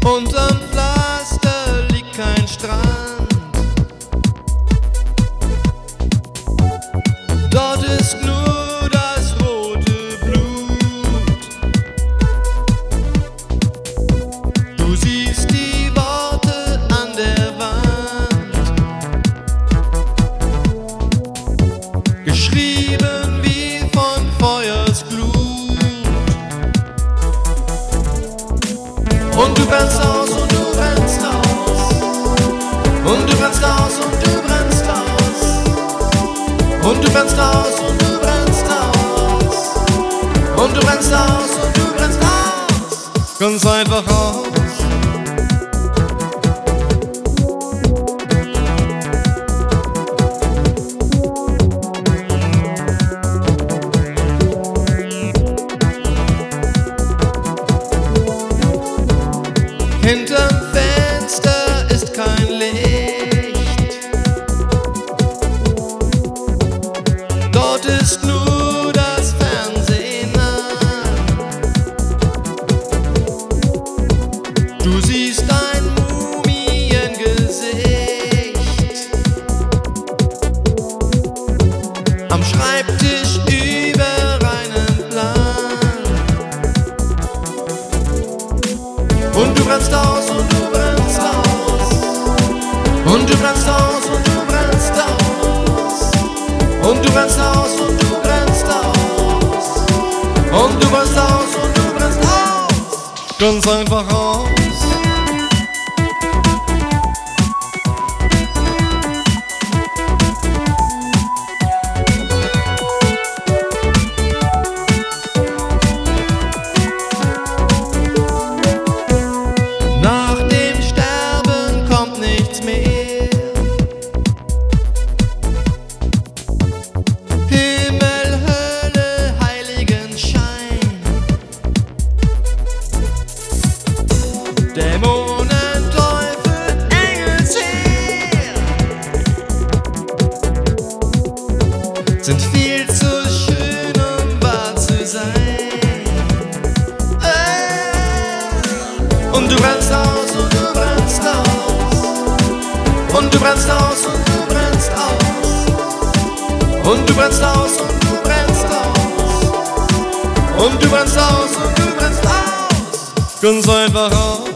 Unterm Pflaster liegt kein Strand. Dort ist nur das rote Blut. Du siehst die Worte an der Wand, geschrieben wie von Feuersglut. Und du brennst aus und du brennst aus. Und du brennst aus und du brennst aus. Und du brennst aus und du brennst aus. Und du brennst aus und du brennst aus. Ganz einfach aus. Hinterm Fenster ist kein Licht. Dort ist nur das Fernsehen an. Du siehst ein Mumiengesicht am Schreibtisch über einen Plan. Und du brennst aus und du brennst aus. Und du brennst aus und du brennst aus. Und du brennst aus und du brennst aus. Und du brennst aus und du brennst aus. Ganz einfach aus. Nach dem Sterben kommt nichts mehr. Himmel, Hölle, Heiligenschein. Dämonen, Teufel, Engelsheer sind viel zu schön, um wahr zu sein. Und du brennst aus und du brennst aus. Und du brennst aus und du brennst aus. Und du brennst aus und du brennst aus. Und du brennst aus und du brennst aus. Ganz einfach aus.